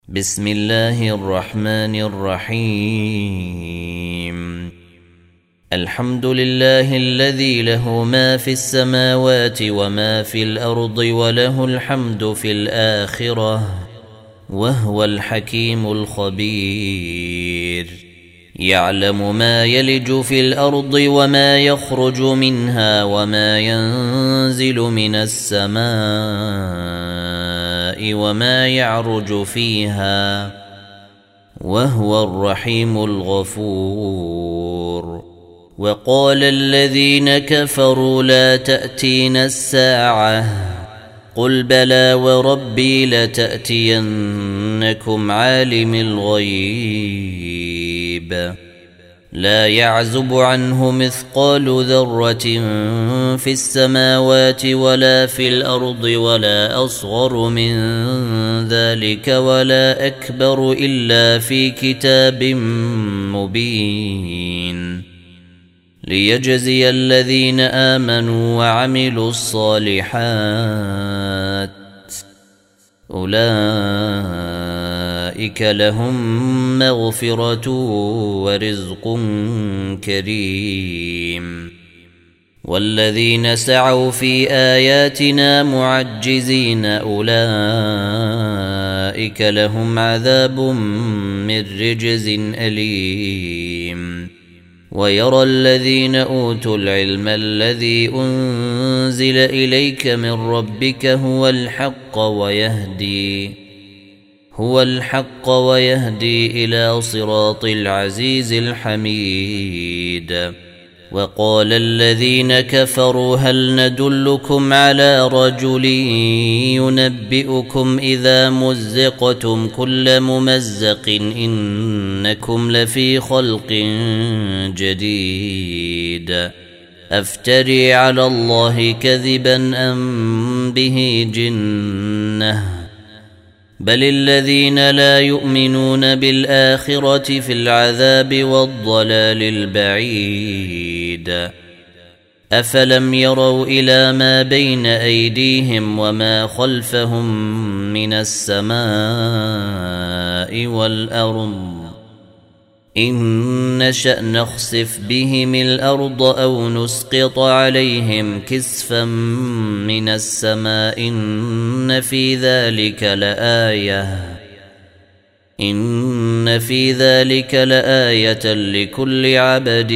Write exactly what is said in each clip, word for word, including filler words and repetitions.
بسم الله الرحمن الرحيم. الحمد لله الذي له ما في السماوات وما في الأرض وله الحمد في الآخرة وهو الحكيم الخبير. يعلم ما يلج في الأرض وما يخرج منها وما ينزل من السماء وما يعرج فيها وهو الرحيم الغفور. وقال الذين كفروا لا تأتينا الساعة قل بلى وربي لتأتينكم عالم الغيب لا يعزب عنه مثقال ذرة في السماوات ولا في الأرض ولا أصغر من ذلك ولا أكبر إلا في كتاب مبين ليجزي الذين آمنوا وعملوا الصالحات أولئك لهم مغفرة ورزق كريم. والذين سعوا في آياتنا معجزين أولئك لهم عذاب من رجز أليم. ويرى الذين أوتوا العلم الذي أنزل إليك من ربك هو الحق ويهدي هو الحق ويهدي إلى صراط العزيز الحميد. وقال الذين كفروا هل ندلكم على رجل ينبئكم إذا مزقتم كل ممزق إنكم لفي خلق جديد أفتري على الله كذبا أم به جنة بل الذين لا يؤمنون بالآخرة في العذاب والضلال البعيد. أفلم يروا إلى ما بين أيديهم وما خلفهم من السماء والأرض إن نشأ نخسف بهم الأرض أو نسقط عليهم كسفا من السماء إن في ذلك لآية إن في ذلك لآية لكل عبد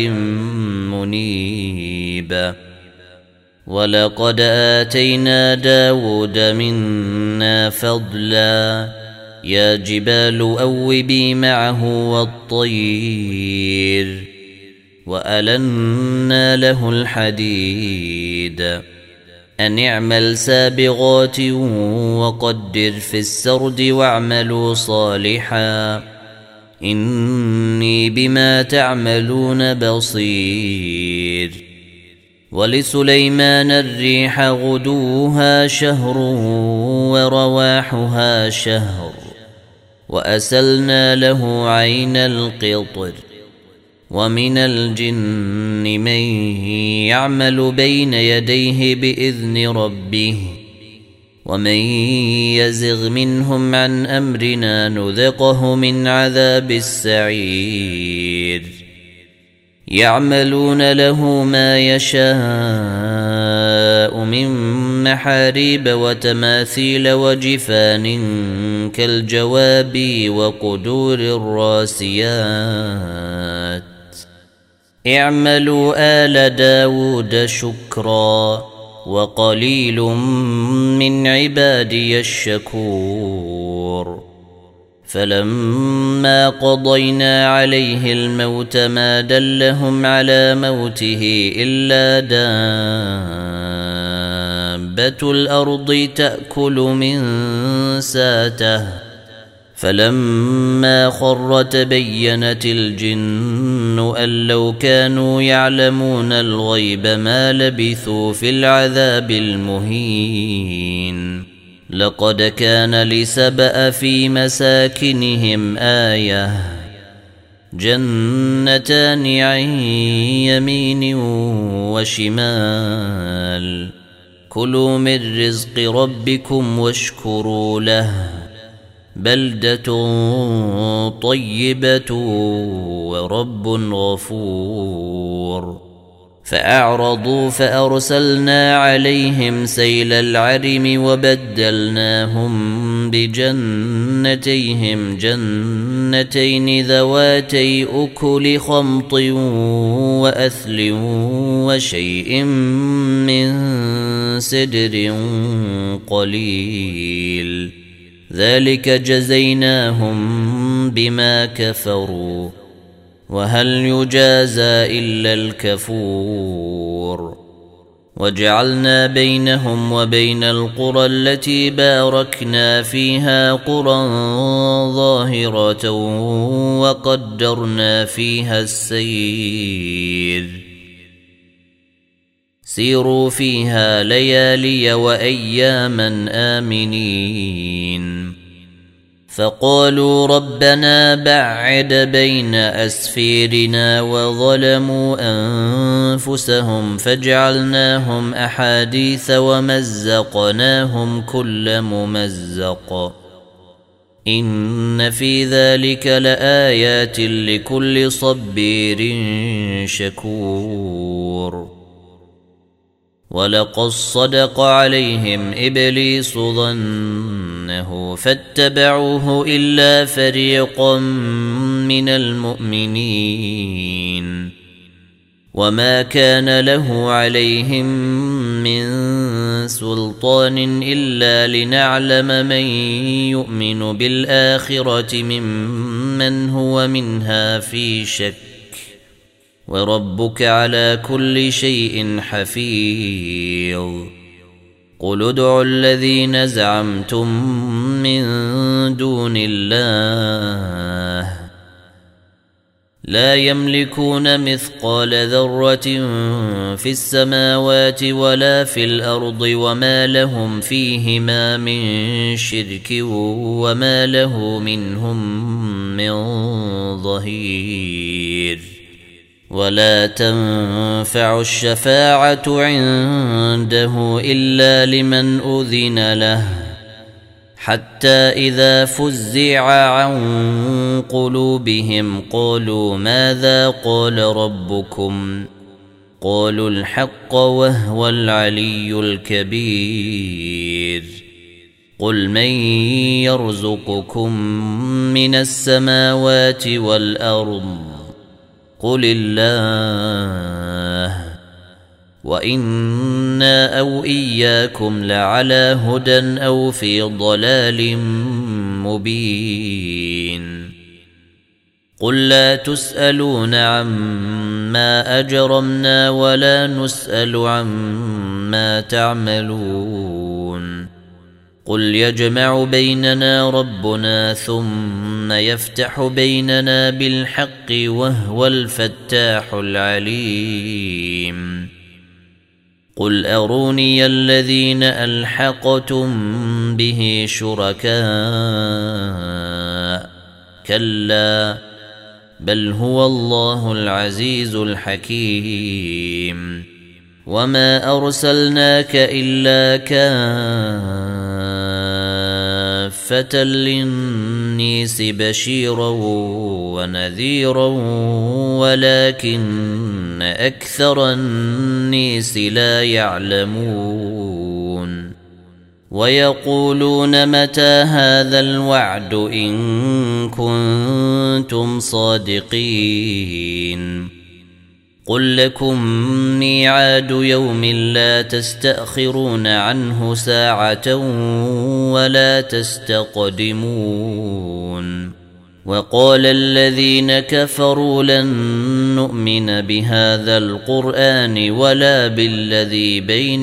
منيب. ولقد آتينا داود منا فضلا يا جبال أوبي معه والطير وألنا له الحديد أن اعمل سابغات وقدر في السرد واعملوا صالحا إني بما تعملون بصير. ولسليمان الريح غدوها شهر ورواحها شهر وأسلنا له عين القطر. ومن الجن من يعمل بين يديه بإذن ربه ومن يزغ منهم عن أمرنا نذقه من عذاب السعير. يعملون له ما يشاء من محاريب وتماثيل وجفان كالجواب وقدور الراسيات اعملوا آل داود شكرا وقليل من عبادي الشكور. فلما قضينا عليه الموت ما دلهم على موته إلا دابة الأرض تأكل من ساته فلما خر تبينت الجن أن لو كانوا يعلمون الغيب ما لبثوا في العذاب المهين. لقد كان لسبأ في مساكنهم آية جنتان عن يمين وشمال كلوا من رزق ربكم واشكروا له بلدة طيبة ورب غفور. فأعرضوا فأرسلنا عليهم سيل العرم وبدلناهم بجنتيهم جنتين ذواتي أكل خمط وأثل وشيء من سدر قليل، ذلك جزيناهم بما كفروا، وهل يجازى إلا الكفور. وجعلنا بينهم وبين القرى التي باركنا فيها قرى ظاهرة وقدرنا فيها السير، سيروا فيها ليالي وأياما آمنين. فقالوا ربنا بعد بين أسفيرنا وظلموا أنفسهم فجعلناهم أحاديث ومزقناهم كل ممزق، إن في ذلك لآيات لكل صبير شكور. ولقد صدق عليهم إبليس ظنه فاتبعوه إلا فريقا من المؤمنين، وما كان له عليهم من سلطان إلا لنعلم من يؤمن بالآخرة ممن هو منها في شك، وربك على كل شيء حفيظ. قل ادعوا الذين زعمتم من دون الله لا يملكون مثقال ذرة في السماوات ولا في الأرض، وما لهم فيهما من شرك وما له منهم من ظهير. ولا تنفع الشفاعة عنده إلا لمن أذن له، حتى إذا فزع عن قلوبهم قالوا ماذا قال ربكم؟ قالوا الحق وهو العلي الكبير. قل من يرزقكم من السماوات والأرض؟ قل الله، وإنا أو إياكم لعلى هدى أو في ضلال مبين. قل لا تسألون عما أجرمنا ولا نسأل عما تعملون. قل يجمع بيننا ربنا ثم يفتح بيننا بالحق وهو الفتاح العليم. قل أروني الذين ألحقتم به شركاء، كلا بل هو الله العزيز الحكيم. وما أرسلناك إلا كافة للناس بشيرا ونذيرا ولكن أكثر الناس لا يعلمون. ويقولون متى هذا الوعد إن كنتم صادقين. قل لكم ميعاد يوم لا تستأخرون عنه ساعة ولا تستقدمون. وقال الذين كفروا لن نؤمن بهذا القرآن ولا بالذي بين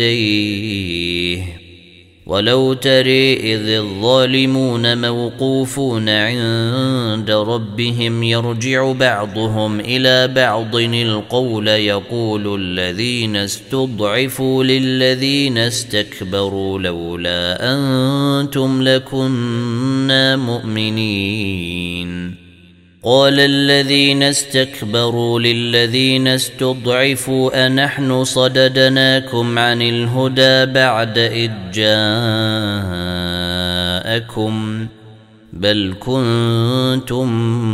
يديه ولو ترى إذ الظالمون موقوفون عند ربهم يرجع بعضهم إلى بعض القول يقول الذين استضعفوا للذين استكبروا لولا أنتم لكنا مؤمنين. قال الذين استكبروا للذين استضعفوا أنحن صددناكم عن الهدى بعد إذ جاءكم بل كنتم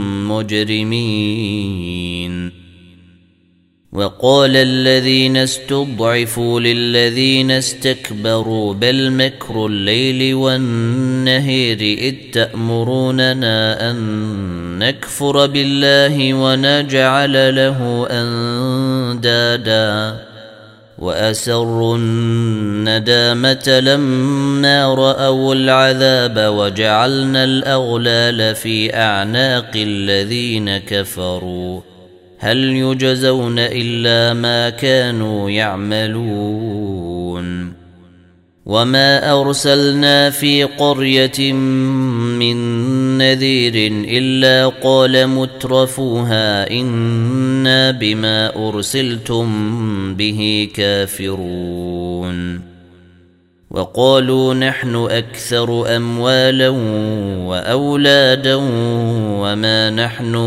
مجرمين. وقال الذين استضعفوا للذين استكبروا بل مكر الليل والنهار إذ تأمروننا أن نكفر بالله ونجعل له أندادا وأسروا الندامة لما رأوا العذاب وجعلنا الأغلال في أعناق الذين كفروا هل يجزون إلا ما كانوا يعملون. وما أرسلنا في قرية من نذير إلا قال مترفوها إنا بما أرسلتم به كافرون. وقالوا نحن أكثر أموالا وأولادا وما نحن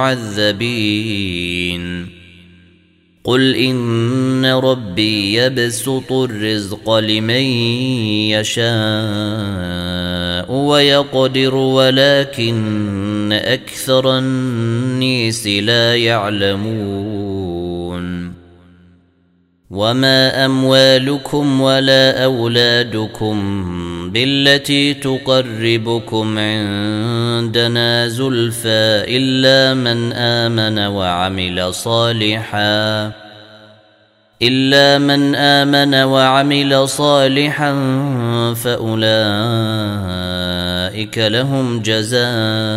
بمعذبين. قل إن ربي يبسط الرزق لمن يشاء ويقدر ولكن أكثر الناس لا يعلمون. وما أموالكم ولا أولادكم بالتي تقربكم عندنا زلفى إلا من آمن وعمل صالحا إلا من آمن وعمل صالحا فأولئك لهم جزاء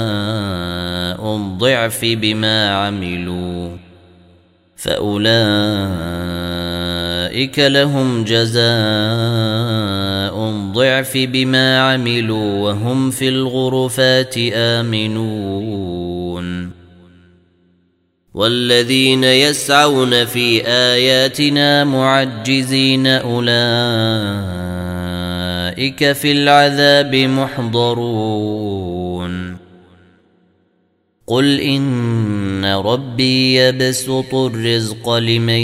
الضعف بما عملوا فأولئك لهم جزاء الضعف بما عملوا وهم في الغرفات آمنون. والذين يسعون في آياتنا معجزين أولئك في العذاب محضرون. قل إن ربي يبسط الرزق لمن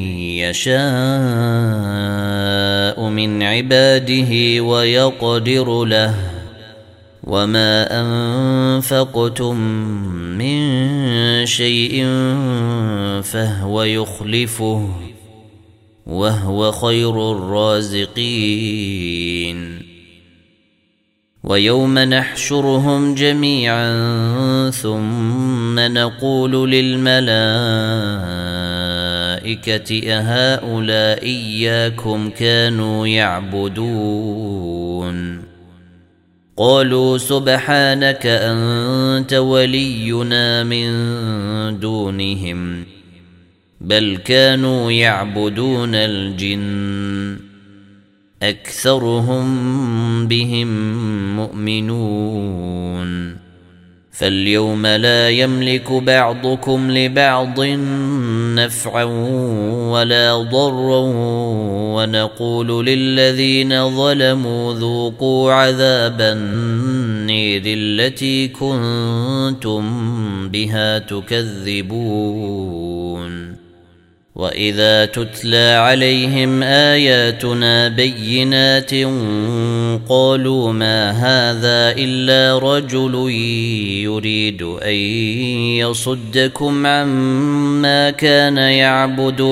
يشاء من عباده ويقدر له وما أنفقتم من شيء فهو يخلفه وهو خير الرازقين. ويوم نحشرهم جميعا ثم نقول للملائكة أهؤلاء إياكم كانوا يعبدون قالوا سبحانك أنت ولينا من دونهم بل كانوا يعبدون الجن أكثرهم بهم مؤمنون. فاليوم لا يملك بعضكم لبعض نفعا ولا ضرا ونقول للذين ظلموا ذوقوا عذاب النير التي كنتم بها تكذبون. وإذا تتلى عليهم آياتنا بينات قالوا ما هذا إلا رجل يريد أن يصدكم عما كان يعبد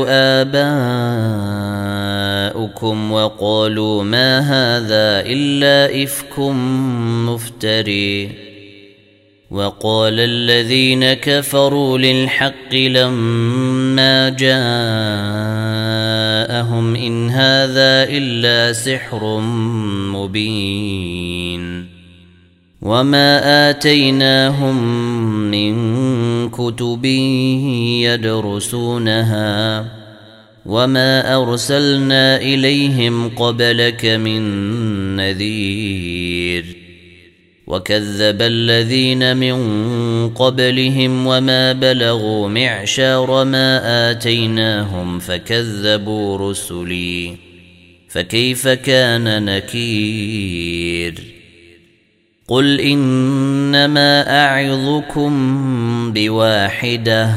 آباؤكم وقالوا ما هذا إلا إفك مفتري. وقال الذين كفروا للحق لما جاءهم إن هذا إلا سحر مبين. وما آتيناهم من كتب يدرسونها وما أرسلنا إليهم قبلك من نذير. وكذب الذين من قبلهم وما بلغوا معشار ما آتيناهم فكذبوا رسلي فكيف كان نكير. قل إنما أعظكم بواحدة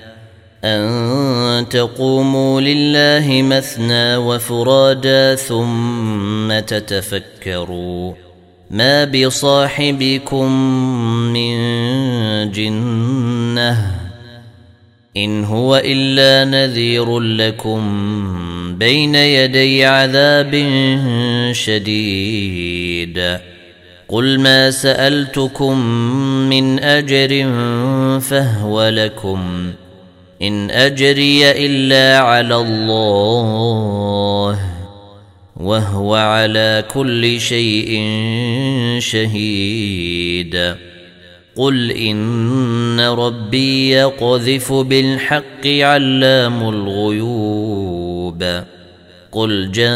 أن تقوموا لله مثنى وفرادا ثم تتفكروا ما بصاحبكم من جنة إن هو إلا نذير لكم بين يدي عذاب شديد قل ما سألتكم من أجر فهو لكم إن أجري إلا على الله وهو على كل شيء شهيد قل إن ربي يقذف بالحق علام الغيوب قل جاء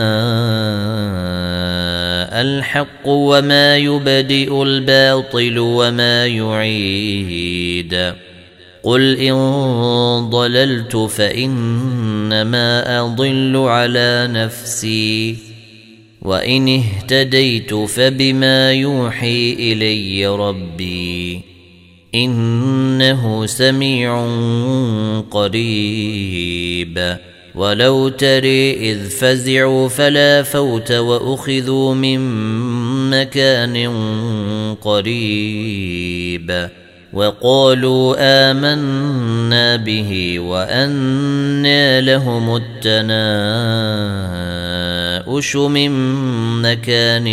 الحق وما يبدئ الباطل وما يعيد قل إن ضللت فإنما أضل على نفسي وإن اهتديت فبما يوحي إلي ربي إنه سميع قريب ولو تري إذ فزعوا فلا فوت وأخذوا من مكان قريب وقالوا آمنا به وأنى لهم التناؤش من مكان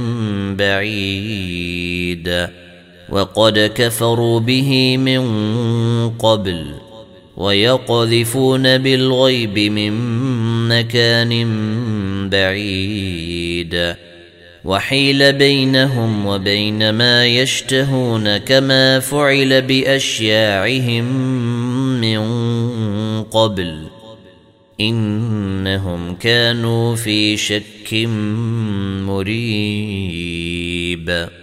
بعيد وقد كفروا به من قبل ويقذفون بالغيب من مكان بعيد وحيل بينهم وبين ما يشتهون كما فعل بأشياعهم من قبل إنهم كانوا في شك مريب.